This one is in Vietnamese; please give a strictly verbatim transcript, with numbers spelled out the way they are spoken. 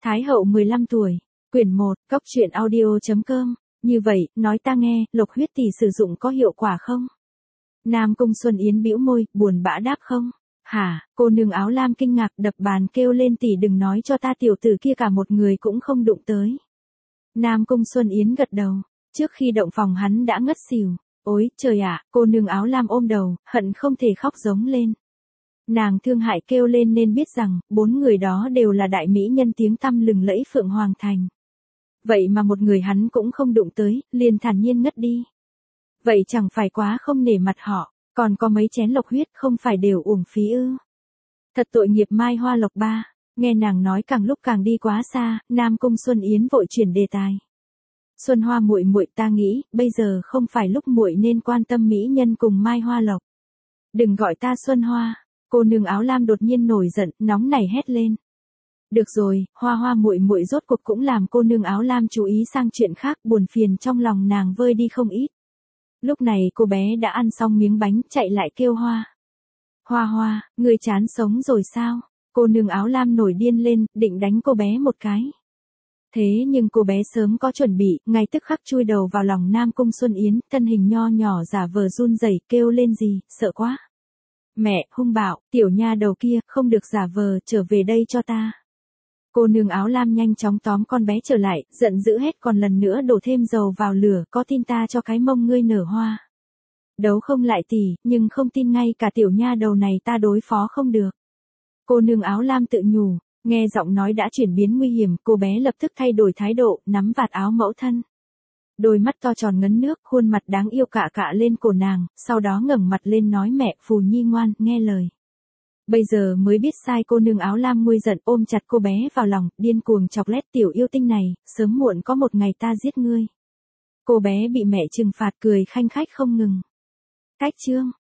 Thái hậu mười lăm tuổi, quyển một, cốc truyện audio.com. Như vậy, nói ta nghe, lộc huyết tỷ sử dụng có hiệu quả không? Nam Cung Xuân Yến bĩu môi, buồn bã đáp không. Hả, cô nương áo lam kinh ngạc đập bàn kêu lên tỷ đừng nói cho ta tiểu tử kia cả một người cũng không đụng tới. Nam Cung Xuân Yến gật đầu, trước khi động phòng hắn đã ngất xỉu. Ôi, trời ạ, cô nương áo lam ôm đầu, hận không thể khóc giống lên. Nàng thương hại kêu lên nên biết rằng, bốn người đó đều là đại mỹ nhân tiếng tăm lừng lẫy Phượng Hoàng Thành. Vậy mà một người hắn cũng không đụng tới, liền thản nhiên ngất đi. Vậy chẳng phải quá không nể mặt họ, còn có mấy chén lộc huyết không phải đều uổng phí ư. Thật tội nghiệp Mai Hoa Lộc ba, nghe nàng nói càng lúc càng đi quá xa, Nam Cung Xuân Yến vội chuyển đề tài. Xuân Hoa muội muội, ta nghĩ, bây giờ không phải lúc muội nên quan tâm mỹ nhân cùng Mai Hoa Lộc. Đừng gọi ta Xuân Hoa. Cô nương áo lam đột nhiên nổi giận, nóng nảy hét lên. Được rồi, Hoa Hoa muội muội rốt cuộc cũng làm cô nương áo lam chú ý sang chuyện khác, buồn phiền trong lòng nàng vơi đi không ít. Lúc này cô bé đã ăn xong miếng bánh, chạy lại kêu Hoa. Hoa Hoa, ngươi chán sống rồi sao? Cô nương áo lam nổi điên lên, định đánh cô bé một cái. Thế nhưng cô bé sớm có chuẩn bị, ngay tức khắc chui đầu vào lòng Nam Cung Xuân Yến, thân hình nho nhỏ giả vờ run rẩy kêu lên gì, sợ quá. Mẹ, hung bạo, tiểu nha đầu kia, không được giả vờ, trở về đây cho ta. Cô nương áo lam nhanh chóng tóm con bé trở lại, giận dữ hết còn lần nữa đổ thêm dầu vào lửa, có tin ta cho cái mông ngươi nở hoa. Đấu không lại tỷ, nhưng không tin ngay cả tiểu nha đầu này ta đối phó không được. Cô nương áo lam tự nhủ, nghe giọng nói đã chuyển biến nguy hiểm, cô bé lập tức thay đổi thái độ, nắm vạt áo mẫu thân. Đôi mắt to tròn ngấn nước, khuôn mặt đáng yêu cạ cạ lên cổ nàng, sau đó ngẩng mặt lên nói mẹ, Phù Nhi ngoan, nghe lời. Bây giờ mới biết sai, cô nương áo lam nguôi giận ôm chặt cô bé vào lòng, điên cuồng chọc lét tiểu yêu tinh này, sớm muộn có một ngày ta giết ngươi. Cô bé bị mẹ trừng phạt cười khanh khách không ngừng. Cách chương.